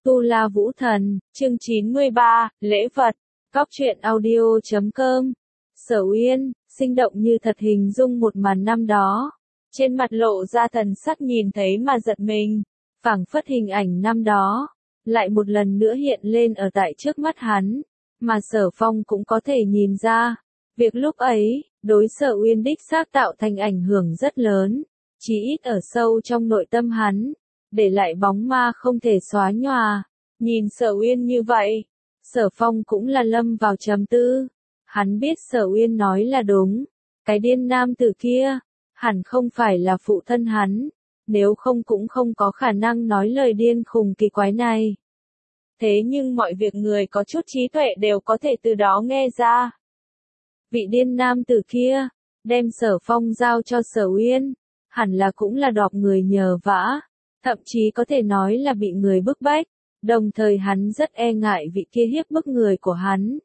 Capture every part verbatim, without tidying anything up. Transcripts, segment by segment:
Tu La Vũ Thần, chương chín mươi ba, lễ vật, Cóc truyện audio chấm com. Sở Uyên, sinh động như thật hình dung một màn năm đó. Trên mặt lộ ra thần sắc nhìn thấy mà giật mình, phảng phất hình ảnh năm đó, lại một lần nữa hiện lên ở tại trước mắt hắn, mà Sở Phong cũng có thể nhìn ra, việc lúc ấy, đối Sở Uyên đích xác tạo thành ảnh hưởng rất lớn, chí ít ở sâu trong nội tâm hắn, để lại bóng ma không thể xóa nhòa. Nhìn Sở Uyên như vậy, Sở Phong cũng là lâm vào trầm tư. Hắn biết Sở Uyên nói là đúng, cái điên nam tử kia, hẳn không phải là phụ thân hắn, nếu không cũng không có khả năng nói lời điên khùng kỳ quái này. Thế nhưng mọi việc người có chút trí tuệ đều có thể từ đó nghe ra. Vị điên nam tử kia, đem Sở Phong giao cho Sở Uyên, hẳn là cũng là đọt người nhờ vả, thậm chí có thể nói là bị người bức bách, đồng thời hắn rất e ngại vị kia hiếp bức người của hắn.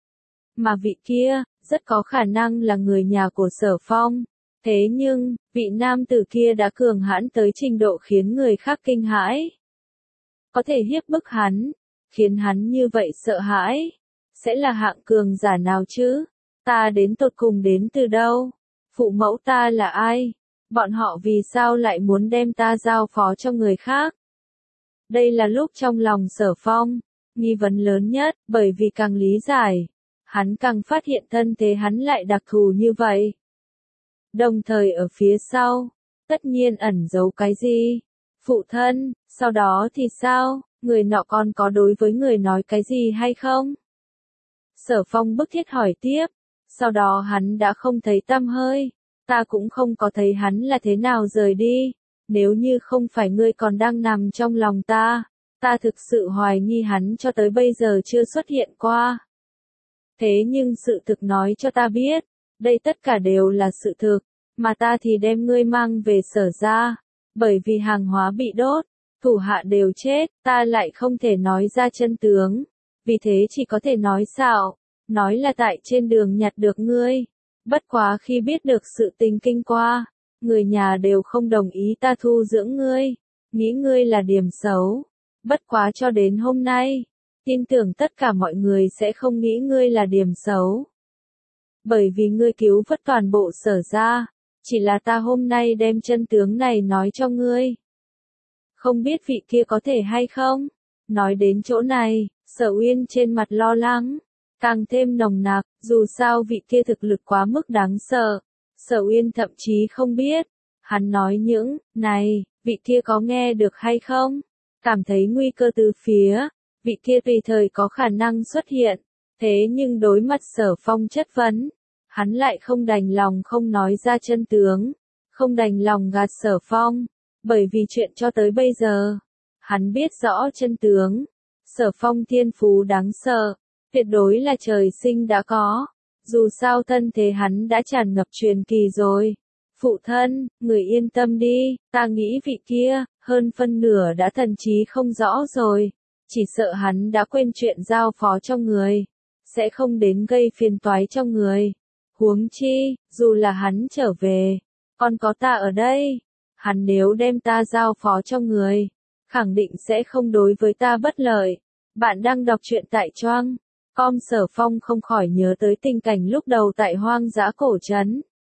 Mà vị kia, rất có khả năng là người nhà của Sở Phong. Thế nhưng, vị nam tử kia đã cường hãn tới trình độ khiến người khác kinh hãi. Có thể hiếp bức hắn, khiến hắn như vậy sợ hãi. Sẽ là hạng cường giả nào chứ? Ta đến tột cùng đến từ đâu? Phụ mẫu ta là ai? Bọn họ vì sao lại muốn đem ta giao phó cho người khác? Đây là lúc trong lòng Sở Phong, nghi vấn lớn nhất, bởi vì càng lý giải, hắn càng phát hiện thân thế hắn lại đặc thù như vậy. Đồng thời ở phía sau, tất nhiên ẩn giấu cái gì? Phụ thân, sau đó thì sao? Người nọ còn có đối với người nói cái gì hay không? Sở Phong bức thiết hỏi tiếp, sau đó hắn đã không thấy tăm hơi, ta cũng không có thấy hắn là thế nào rời đi. Nếu như không phải ngươi còn đang nằm trong lòng ta, ta thực sự hoài nghi hắn cho tới bây giờ chưa xuất hiện qua. Thế nhưng sự thực nói cho ta biết, đây tất cả đều là sự thực, mà ta thì đem ngươi mang về Sở ra, bởi vì hàng hóa bị đốt, thủ hạ đều chết, ta lại không thể nói ra chân tướng, vì thế chỉ có thể nói xạo, nói là tại trên đường nhặt được ngươi. Bất quá khi biết được sự tình kinh qua, người nhà đều không đồng ý ta thu dưỡng ngươi, nghĩ ngươi là điểm xấu. Bất quá cho đến hôm nay, tin tưởng tất cả mọi người sẽ không nghĩ ngươi là điểm xấu. Bởi vì ngươi cứu vớt toàn bộ Sở ra, chỉ là ta hôm nay đem chân tướng này nói cho ngươi. Không biết vị kia có thể hay không? Nói đến chỗ này, Sở Uyên trên mặt lo lắng, càng thêm nồng nặc, dù sao vị kia thực lực quá mức đáng sợ. Sở Uyên thậm chí không biết, hắn nói những này, vị kia có nghe được hay không? Cảm thấy nguy cơ từ phía, vị kia tùy thời có khả năng xuất hiện. Thế nhưng đối mặt Sở Phong chất vấn, hắn lại không đành lòng không nói ra chân tướng, không đành lòng gạt Sở Phong, bởi vì chuyện cho tới bây giờ, hắn biết rõ chân tướng. Sở Phong thiên phú đáng sợ, tuyệt đối là trời sinh đã có. Dù sao thân thế hắn đã tràn ngập truyền kỳ rồi. Phụ thân, người yên tâm đi, ta nghĩ vị kia, hơn phân nửa đã thần trí không rõ rồi. Chỉ sợ hắn đã quên chuyện giao phó cho người, sẽ không đến gây phiền toái cho người. Huống chi, dù là hắn trở về, còn có ta ở đây, hắn nếu đem ta giao phó cho người, khẳng định sẽ không đối với ta bất lợi. Bạn đang đọc truyện tại Choang. Com. Sở Phong không khỏi nhớ tới tình cảnh lúc đầu tại hoang dã cổ trấn.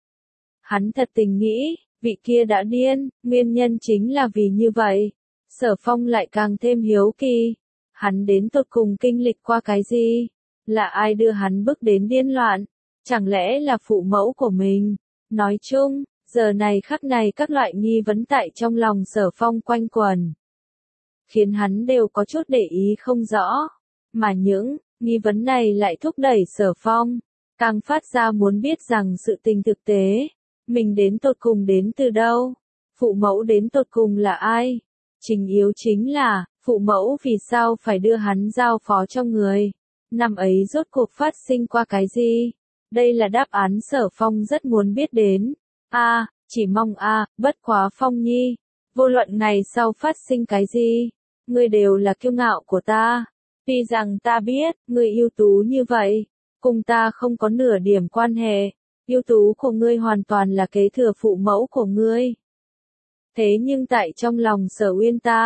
Hắn thật tình nghĩ, vị kia đã điên, nguyên nhân chính là vì như vậy. Sở Phong lại càng thêm hiếu kỳ. Hắn đến tột cùng kinh lịch qua cái gì? Là ai đưa hắn bước đến điên loạn? Chẳng lẽ là phụ mẫu của mình? Nói chung, giờ này khắc này các loại nghi vấn tại trong lòng Sở Phong quanh quẩn, khiến hắn đều có chút để ý không rõ. Mà những nghi vấn này lại thúc đẩy Sở Phong, càng phát ra muốn biết rằng sự tình thực tế, mình đến tột cùng đến từ đâu, phụ mẫu đến tột cùng là ai. Chính yếu chính là, phụ mẫu vì sao phải đưa hắn giao phó cho người, năm ấy rốt cuộc phát sinh qua cái gì. Đây là đáp án Sở Phong rất muốn biết đến. A, à, chỉ mong a, à, bất quá Phong nhi, vô luận ngày sau phát sinh cái gì, ngươi đều là kiêu ngạo của ta. Tuy rằng ta biết, ngươi ưu tú như vậy, cùng ta không có nửa điểm quan hệ, ưu tú của ngươi hoàn toàn là kế thừa phụ mẫu của ngươi. Thế nhưng tại trong lòng Sở Uyên ta,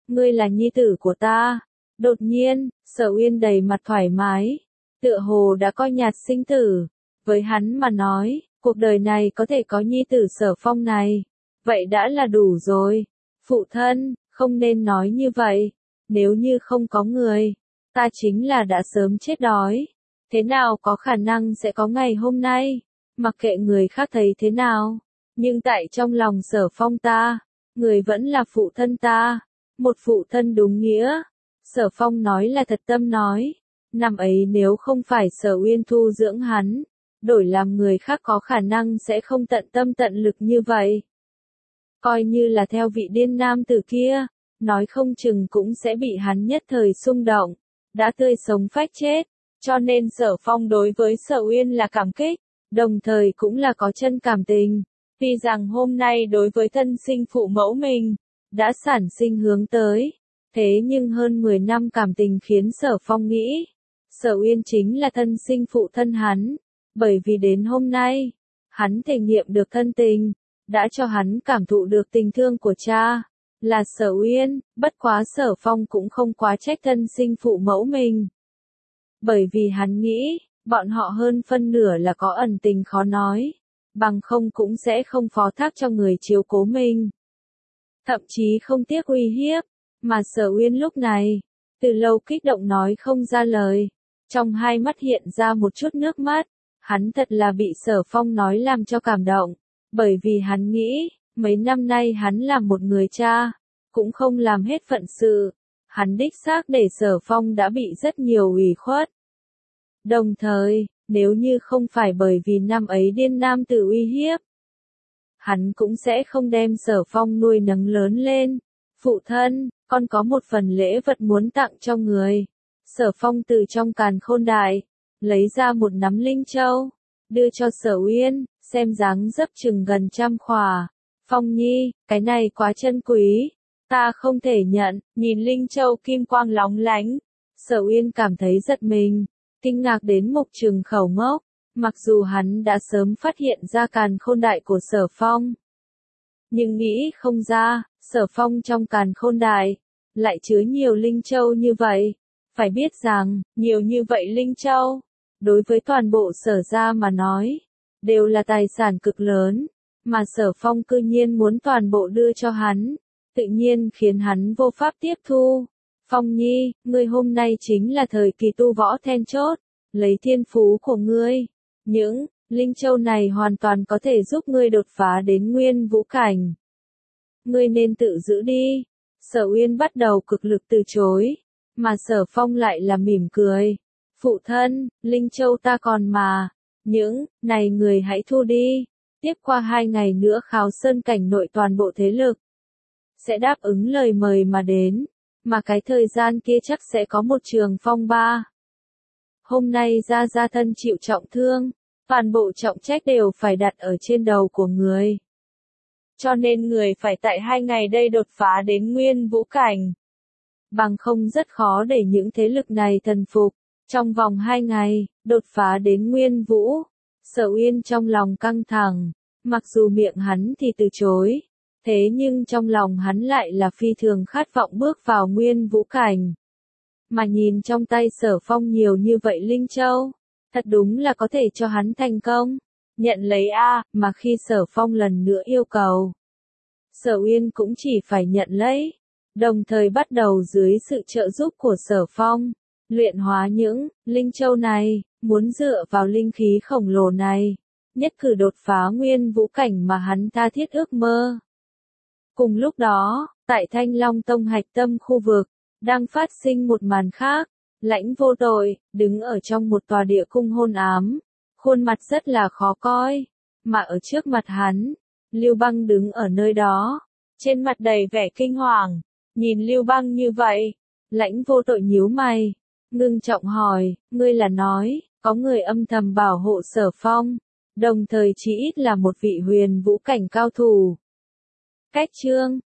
ngươi là nhi tử của ta. Đột nhiên, Sở Uyên đầy mặt thoải mái, tựa hồ đã coi nhạt sinh tử. Với hắn mà nói, cuộc đời này có thể có nhi tử Sở Phong này, vậy đã là đủ rồi. Phụ thân, không nên nói như vậy, nếu như không có người, ta chính là đã sớm chết đói. Thế nào có khả năng sẽ có ngày hôm nay, mặc kệ người khác thấy thế nào, nhưng tại trong lòng Sở Phong ta, người vẫn là phụ thân ta, một phụ thân đúng nghĩa. Sở Phong nói là thật tâm nói, năm ấy nếu không phải Sở Uyên thu dưỡng hắn, đổi làm người khác có khả năng sẽ không tận tâm tận lực như vậy. Coi như là theo vị điên nam tử kia, nói không chừng cũng sẽ bị hắn nhất thời xung động, đã tươi sống phách chết. Cho nên Sở Phong đối với Sở Uyên là cảm kích, đồng thời cũng là có chân cảm tình. Tuy rằng hôm nay đối với thân sinh phụ mẫu mình, đã sản sinh hướng tới, thế nhưng hơn mười năm cảm tình khiến Sở Phong nghĩ, Sở Uyên chính là thân sinh phụ thân hắn, bởi vì đến hôm nay, hắn thể nghiệm được thân tình, đã cho hắn cảm thụ được tình thương của cha, là Sở Uyên, bất quá Sở Phong cũng không quá trách thân sinh phụ mẫu mình. Bởi vì hắn nghĩ, bọn họ hơn phân nửa là có ẩn tình khó nói, bằng không cũng sẽ không phó thác cho người chiếu cố mình. Thậm chí không tiếc uy hiếp, mà Sở Uyên lúc này, từ lâu kích động nói không ra lời, trong hai mắt hiện ra một chút nước mắt, hắn thật là bị Sở Phong nói làm cho cảm động, bởi vì hắn nghĩ, mấy năm nay hắn làm một người cha, cũng không làm hết phận sự, hắn đích xác để Sở Phong đã bị rất nhiều ủy khuất. Đồng thời, nếu như không phải bởi vì năm ấy điên nam tử uy hiếp, hắn cũng sẽ không đem Sở Phong nuôi nấng lớn lên. Phụ thân, con có một phần lễ vật muốn tặng cho người. Sở Phong từ trong càn khôn đại, lấy ra một nắm linh châu, đưa cho Sở Uyên, xem dáng dấp chừng gần trăm khỏa. Phong nhi, cái này quá chân quý, ta không thể nhận. Nhìn linh châu kim quang lóng lánh, Sở Uyên cảm thấy giật mình, kinh ngạc đến mục trừng khẩu ngốc, mặc dù hắn đã sớm phát hiện ra càn khôn đại của Sở Phong. Nhưng nghĩ không ra, Sở Phong trong càn khôn đại, lại chứa nhiều linh châu như vậy. Phải biết rằng, nhiều như vậy linh châu, đối với toàn bộ Sở gia mà nói, đều là tài sản cực lớn, mà Sở Phong cư nhiên muốn toàn bộ đưa cho hắn, tự nhiên khiến hắn vô pháp tiếp thu. Phong nhi, ngươi hôm nay chính là thời kỳ tu võ then chốt, lấy thiên phú của ngươi, những linh châu này hoàn toàn có thể giúp ngươi đột phá đến nguyên vũ cảnh. Ngươi nên tự giữ đi. Sở Uyên bắt đầu cực lực từ chối, mà Sở Phong lại là mỉm cười. Phụ thân, linh châu ta còn mà, những này người hãy thu đi. Tiếp qua hai ngày nữa kháo sơn cảnh nội toàn bộ thế lực sẽ đáp ứng lời mời mà đến, mà cái thời gian kia chắc sẽ có một trường phong ba. Hôm nay gia gia thân chịu trọng thương, toàn bộ trọng trách đều phải đặt ở trên đầu của người. Cho nên người phải tại hai ngày đây đột phá đến nguyên vũ cảnh. Bằng không rất khó để những thế lực này thần phục. Trong vòng hai ngày, đột phá đến nguyên vũ. Sở Uyên trong lòng căng thẳng, mặc dù miệng hắn thì từ chối, thế nhưng trong lòng hắn lại là phi thường khát vọng bước vào nguyên vũ cảnh. Mà nhìn trong tay Sở Phong nhiều như vậy linh châu, thật đúng là có thể cho hắn thành công. Nhận lấy a, mà khi Sở Phong lần nữa yêu cầu, Sở Uyên cũng chỉ phải nhận lấy, đồng thời bắt đầu dưới sự trợ giúp của Sở Phong, luyện hóa những linh châu này, muốn dựa vào linh khí khổng lồ này, nhất cử đột phá nguyên vũ cảnh mà hắn tha thiết ước mơ. Cùng lúc đó, tại Thanh Long Tông hạch tâm khu vực, đang phát sinh một màn khác. Lãnh Vô Tội, đứng ở trong một tòa địa cung hôn ám, khuôn mặt rất là khó coi, mà ở trước mặt hắn, Lưu Băng đứng ở nơi đó, trên mặt đầy vẻ kinh hoàng, nhìn Lưu Băng như vậy, Lãnh Vô Tội nhíu mày, ngưng trọng hỏi, ngươi là nói, có người âm thầm bảo hộ Sở Phong, đồng thời chỉ ít là một vị huyền vũ cảnh cao thủ. Cách chương